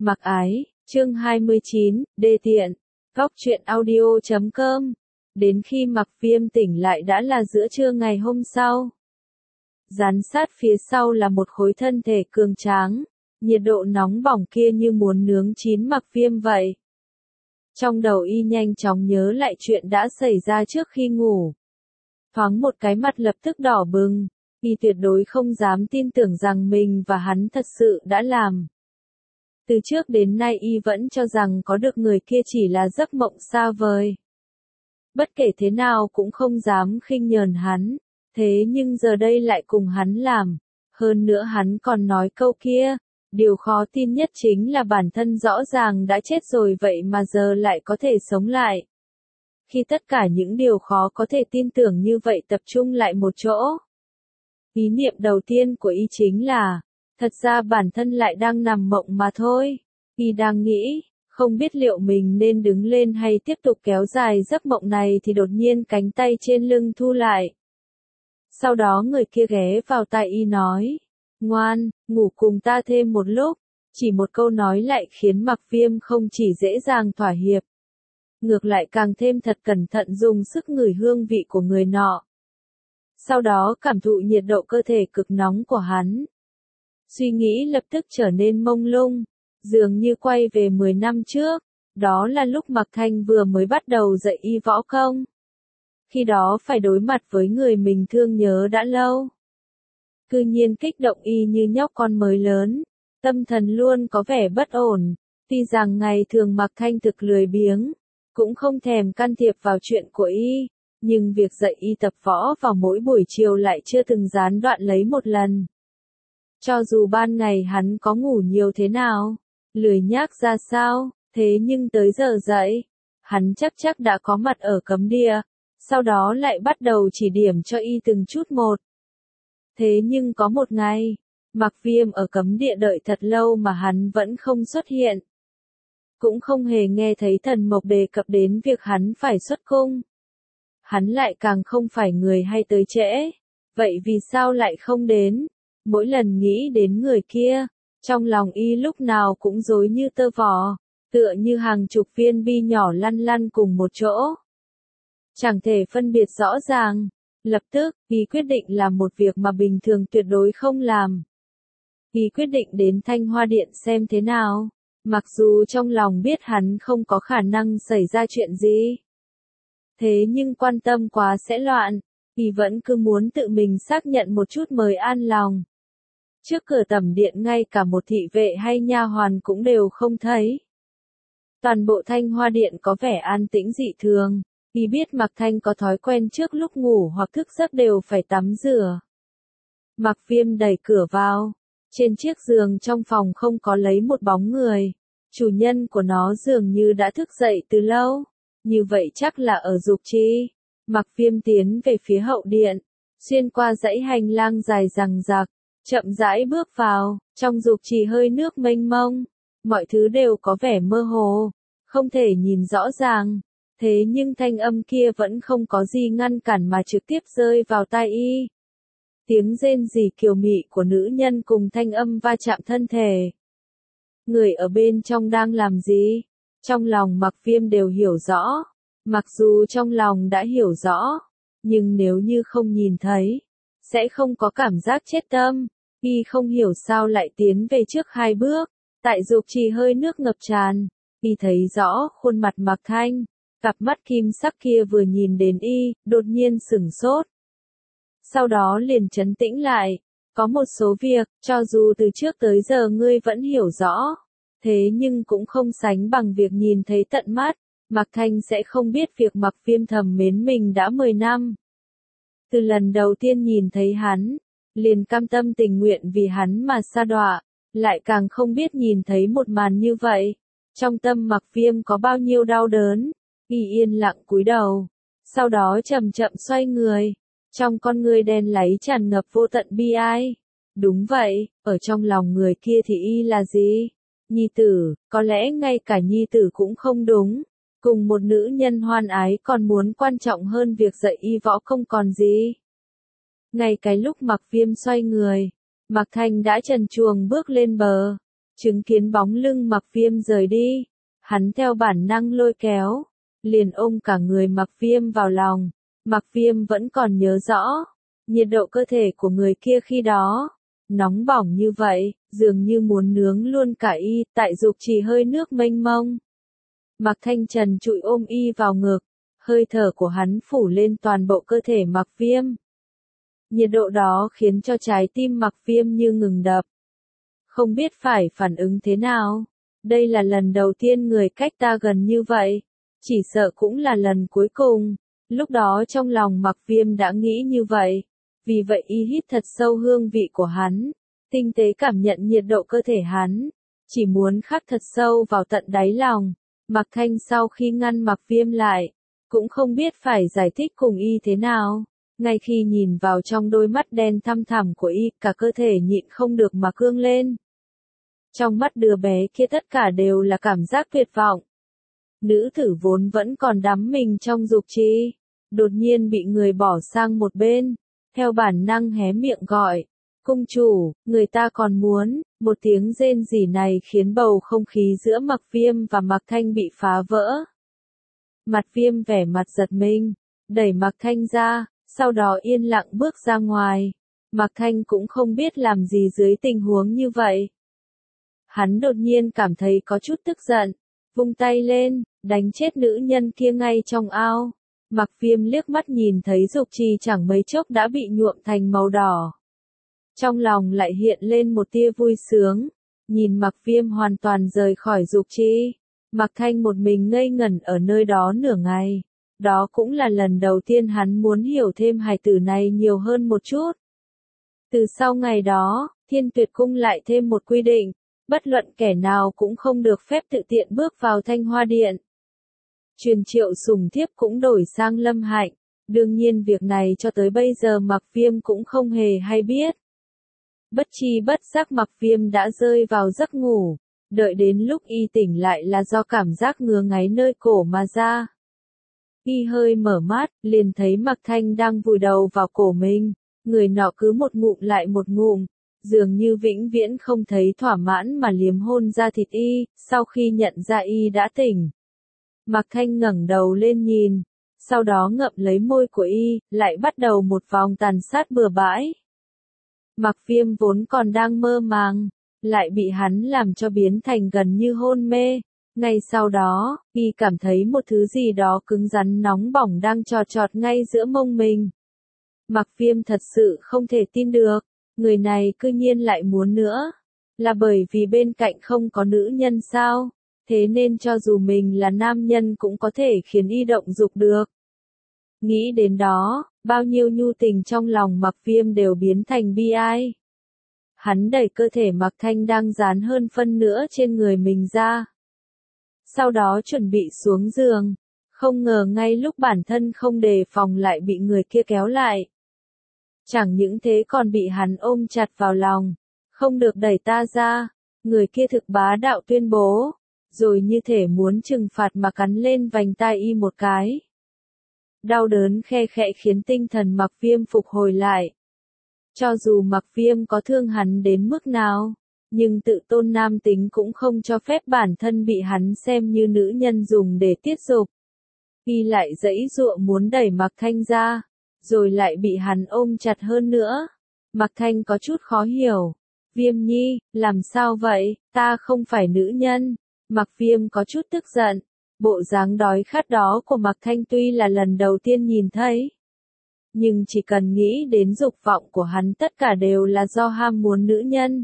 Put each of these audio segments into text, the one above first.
Mặc ái, chương 29, đê tiện. Góc truyện audio.com. Đến khi Mặc Viêm tỉnh lại đã là giữa trưa ngày hôm sau. Dán sát phía sau là một khối thân thể cường tráng, nhiệt độ nóng bỏng kia như muốn nướng chín Mặc Viêm vậy. Trong đầu y nhanh chóng nhớ lại chuyện đã xảy ra trước khi ngủ. Thoáng một cái mặt lập tức đỏ bừng, y tuyệt đối không dám tin tưởng rằng mình và hắn thật sự đã làm. Từ trước đến nay y vẫn cho rằng có được người kia chỉ là giấc mộng xa vời. Bất kể thế nào cũng không dám khinh nhờn hắn, thế nhưng giờ đây lại cùng hắn làm. Hơn nữa hắn còn nói câu kia, điều khó tin nhất chính là bản thân rõ ràng đã chết rồi vậy mà giờ lại có thể sống lại. Khi tất cả những điều khó có thể tin tưởng như vậy tập trung lại một chỗ. Ý niệm đầu tiên của y chính là, thật ra bản thân lại đang nằm mộng mà thôi. Y đang nghĩ, không biết liệu mình nên đứng lên hay tiếp tục kéo dài giấc mộng này thì đột nhiên cánh tay trên lưng thu lại. Sau đó người kia ghé vào tai y nói, ngoan, ngủ cùng ta thêm một lúc. Chỉ một câu nói lại khiến Mặc Viêm không chỉ dễ dàng thỏa hiệp. Ngược lại càng thêm thật cẩn thận dùng sức ngửi hương vị của người nọ. Sau đó cảm thụ nhiệt độ cơ thể cực nóng của hắn. Suy nghĩ lập tức trở nên mông lung, dường như quay về 10 năm trước, đó là lúc Mặc Thanh vừa mới bắt đầu dạy y võ công. Khi đó phải đối mặt với người mình thương nhớ đã lâu. Cư nhiên kích động y như nhóc con mới lớn, tâm thần luôn có vẻ bất ổn, tuy rằng ngày thường Mặc Thanh thực lười biếng, cũng không thèm can thiệp vào chuyện của y, nhưng việc dạy y tập võ vào mỗi buổi chiều lại chưa từng gián đoạn lấy một lần. Cho dù ban ngày hắn có ngủ nhiều thế nào, lười nhác ra sao, thế nhưng tới giờ dậy, hắn chắc đã có mặt ở cấm địa, sau đó lại bắt đầu chỉ điểm cho y từng chút một. Thế nhưng có một ngày, Mặc Viêm ở cấm địa đợi thật lâu mà hắn vẫn không xuất hiện. Cũng không hề nghe thấy Thần Mộc đề cập đến việc hắn phải xuất cung. Hắn lại càng không phải người hay tới trễ, vậy vì sao lại không đến? Mỗi lần nghĩ đến người kia, trong lòng y lúc nào cũng rối như tơ vò, tựa như hàng chục viên bi nhỏ lăn lăn cùng một chỗ. Chẳng thể phân biệt rõ ràng, lập tức, y quyết định làm một việc mà bình thường tuyệt đối không làm. Y quyết định đến Thanh Hoa Điện xem thế nào, mặc dù trong lòng biết hắn không có khả năng xảy ra chuyện gì. Thế nhưng quan tâm quá sẽ loạn, y vẫn cứ muốn tự mình xác nhận một chút mới an lòng. Trước cửa tẩm điện ngay cả một thị vệ hay nha hoàn cũng đều không thấy. Toàn bộ Thanh Hoa Điện có vẻ an tĩnh dị thường, y biết Mặc Thanh có thói quen trước lúc ngủ hoặc thức giấc đều phải tắm rửa. Mặc Viêm đẩy cửa vào, trên chiếc giường trong phòng không có lấy một bóng người, chủ nhân của nó dường như đã thức dậy từ lâu, như vậy chắc là ở dục trì. Mặc Viêm tiến về phía hậu điện, xuyên qua dãy hành lang dài dằng dặc, chậm rãi bước vào, trong dục trì hơi nước mênh mông, mọi thứ đều có vẻ mơ hồ, không thể nhìn rõ ràng, thế nhưng thanh âm kia vẫn không có gì ngăn cản mà trực tiếp rơi vào tai y. Tiếng rên rỉ kiều mị của nữ nhân cùng thanh âm va chạm thân thể. Người ở bên trong đang làm gì? Trong lòng Mặc Viêm đều hiểu rõ, mặc dù trong lòng đã hiểu rõ, nhưng nếu như không nhìn thấy, sẽ không có cảm giác chết tâm. Y không hiểu sao lại tiến về trước 2 bước, tại dục trì hơi nước ngập tràn, y thấy rõ khuôn mặt Mặc Thanh, cặp mắt kim sắc kia vừa nhìn đến y, đột nhiên sửng sốt. Sau đó liền trấn tĩnh lại, có một số việc, cho dù từ trước tới giờ ngươi vẫn hiểu rõ, thế nhưng cũng không sánh bằng việc nhìn thấy tận mắt. Mặc Thanh sẽ không biết việc Mặc Viêm thầm mến mình đã 10 năm. Từ lần đầu tiên nhìn thấy hắn, liền cam tâm tình nguyện vì hắn mà sa đọa, lại càng không biết nhìn thấy một màn như vậy. Trong tâm Mặc Viêm có bao nhiêu đau đớn, y yên lặng cúi đầu, sau đó chậm chậm xoay người, trong con ngươi đen láy tràn ngập vô tận bi ai. Đúng vậy, ở trong lòng người kia thì y là gì? Nhi tử, có lẽ ngay cả nhi tử cũng không đúng. Cùng một nữ nhân hoan ái còn muốn quan trọng hơn việc dạy y võ không còn gì. Ngay cái lúc Mặc Viêm xoay người, Mặc Thanh đã trần truồng bước lên bờ. Chứng kiến bóng lưng Mặc Viêm rời đi, hắn theo bản năng lôi kéo, liền ôm cả người Mặc Viêm vào lòng. Mặc Viêm vẫn còn nhớ rõ, nhiệt độ cơ thể của người kia khi đó, nóng bỏng như vậy, dường như muốn nướng luôn cả y, tại dục trì hơi nước mênh mông. Mạc Thanh trần trụi ôm y vào ngực, hơi thở của hắn phủ lên toàn bộ cơ thể Mặc Viêm. Nhiệt độ đó khiến cho trái tim Mặc Viêm như ngừng đập. Không biết phải phản ứng thế nào. Đây là lần đầu tiên người cách ta gần như vậy. Chỉ sợ cũng là lần cuối cùng. Lúc đó trong lòng Mặc Viêm đã nghĩ như vậy. Vì vậy y hít thật sâu hương vị của hắn. Tinh tế cảm nhận nhiệt độ cơ thể hắn. Chỉ muốn khắc thật sâu vào tận đáy lòng. Mạc Thanh sau khi ngăn Mặc Viêm lại, cũng không biết phải giải thích cùng y thế nào. Ngay khi nhìn vào trong đôi mắt đen thăm thẳm của y, cả cơ thể nhịn không được mà cương lên. Trong mắt đứa bé kia tất cả đều là cảm giác tuyệt vọng. Nữ tử vốn vẫn còn đắm mình trong dục trì, đột nhiên bị người bỏ sang một bên, theo bản năng hé miệng gọi. Cung chủ, người ta còn muốn, một tiếng rên rỉ này khiến bầu không khí giữa Mặc Viêm và Mạc Thanh bị phá vỡ. Mặt Viêm vẻ mặt giật mình, đẩy Mạc Thanh ra, sau đó yên lặng bước ra ngoài. Mạc Thanh cũng không biết làm gì dưới tình huống như vậy. Hắn đột nhiên cảm thấy có chút tức giận, vung tay lên, đánh chết nữ nhân kia ngay trong ao. Mạc Viêm liếc mắt nhìn thấy dục trì chẳng mấy chốc đã bị nhuộm thành màu đỏ. Trong lòng lại hiện lên một tia vui sướng, nhìn Mạc Viêm hoàn toàn rời khỏi dục trì. Mạc Thanh một mình ngây ngẩn ở nơi đó nửa ngày. Đó cũng là lần đầu tiên hắn muốn hiểu thêm hài tử này nhiều hơn một chút. Từ sau ngày đó, Thiên Tuyệt Cung lại thêm một quy định, bất luận kẻ nào cũng không được phép tự tiện bước vào Thanh Hoa Điện. Truyền Triệu Sùng Thiếp cũng đổi sang Lâm Hạnh, đương nhiên việc này cho tới bây giờ Mạc Viêm cũng không hề hay biết. Bất chi bất giác Mạc Viêm đã rơi vào giấc ngủ, đợi đến lúc y tỉnh lại là do cảm giác ngứa ngáy nơi cổ mà ra. Y hơi mở mắt, liền thấy Mạc Thanh đang vùi đầu vào cổ mình, người nọ cứ một ngụm lại một ngụm, dường như vĩnh viễn không thấy thỏa mãn mà liếm hôn ra thịt y, sau khi nhận ra y đã tỉnh. Mạc Thanh ngẩng đầu lên nhìn, sau đó ngậm lấy môi của y, lại bắt đầu một vòng tàn sát bừa bãi. Mạc Viêm vốn còn đang mơ màng, lại bị hắn làm cho biến thành gần như hôn mê. Ngay sau đó, y cảm thấy một thứ gì đó cứng rắn nóng bỏng đang chọt chọt ngay giữa mông mình. Mạc Viêm thật sự không thể tin được, người này cư nhiên lại muốn nữa. Là bởi vì bên cạnh không có nữ nhân sao? Thế nên cho dù mình là nam nhân cũng có thể khiến y động dục được. Nghĩ đến đó, bao nhiêu nhu tình trong lòng Mạc Viêm đều biến thành bi ai. Hắn đẩy cơ thể Mạc Thanh đang dán hơn phân nữa trên người mình ra. Sau đó chuẩn bị xuống giường, không ngờ ngay lúc bản thân không đề phòng lại bị người kia kéo lại. Chẳng những thế còn bị hắn ôm chặt vào lòng, không được đẩy ta ra, người kia thực bá đạo tuyên bố, rồi như thể muốn trừng phạt mà cắn lên vành tai y một cái. Đau đớn khe khẽ khiến tinh thần Mạc Viêm phục hồi lại. Cho dù Mạc Viêm có thương hắn đến mức nào, nhưng tự tôn nam tính cũng không cho phép bản thân bị hắn xem như nữ nhân dùng để tiết dục. Y lại giãy giụa muốn đẩy Mạc Thanh ra, rồi lại bị hắn ôm chặt hơn nữa. Mạc Thanh có chút khó hiểu. Viêm nhi, làm sao vậy, ta không phải nữ nhân. Mạc Viêm có chút tức giận. Bộ dáng đói khát đó của Mạc Thanh tuy là lần đầu tiên nhìn thấy, nhưng chỉ cần nghĩ đến dục vọng của hắn tất cả đều là do ham muốn nữ nhân.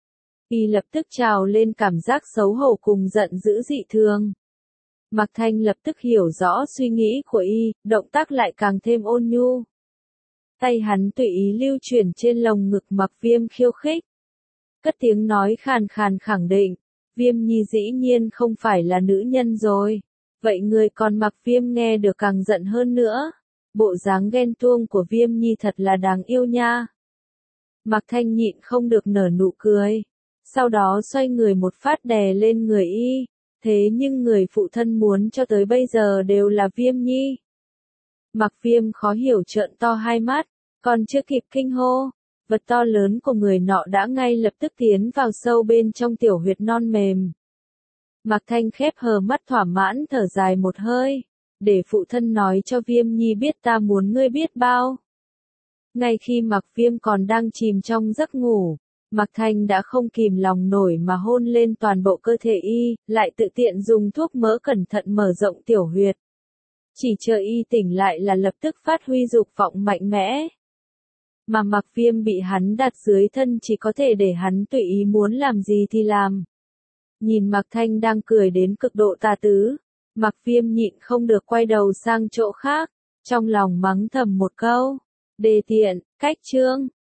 Y lập tức trào lên cảm giác xấu hổ cùng giận dữ dị thường. Mạc Thanh lập tức hiểu rõ suy nghĩ của y, động tác lại càng thêm ôn nhu. Tay hắn tùy ý lưu chuyển trên lồng ngực Mạc Viêm khiêu khích. Cất tiếng nói khàn khàn khẳng định, Viêm nhi dĩ nhiên không phải là nữ nhân rồi. Vậy người còn Mạc Viêm nghe được càng giận hơn nữa. Bộ dáng ghen tuông của Viêm nhi thật là đáng yêu nha. Mạc Thanh nhịn không được nở nụ cười. Sau đó xoay người một phát đè lên người y. Thế nhưng người phụ thân muốn cho tới bây giờ đều là Viêm nhi. Mạc Viêm khó hiểu trợn to hai mắt, còn chưa kịp kinh hô. vật to lớn của người nọ đã ngay lập tức tiến vào sâu bên trong tiểu huyệt non mềm. Mạc Thanh khép hờ mắt thỏa mãn thở dài một hơi, để phụ thân nói cho Viêm Nhi biết ta muốn ngươi biết bao. Ngay khi Mạc Viêm còn đang chìm trong giấc ngủ, Mạc Thanh đã không kìm lòng nổi mà hôn lên toàn bộ cơ thể y, lại tự tiện dùng thuốc mỡ cẩn thận mở rộng tiểu huyệt. Chỉ chờ y tỉnh lại là lập tức phát huy dục vọng mạnh mẽ. Mà Mạc Viêm bị hắn đặt dưới thân chỉ có thể để hắn tùy ý muốn làm gì thì làm. Nhìn Mạc Thanh đang cười đến cực độ tà tứ, Mạc Viêm nhịn không được quay đầu sang chỗ khác, trong lòng mắng thầm một câu. Đê tiện, cách chương.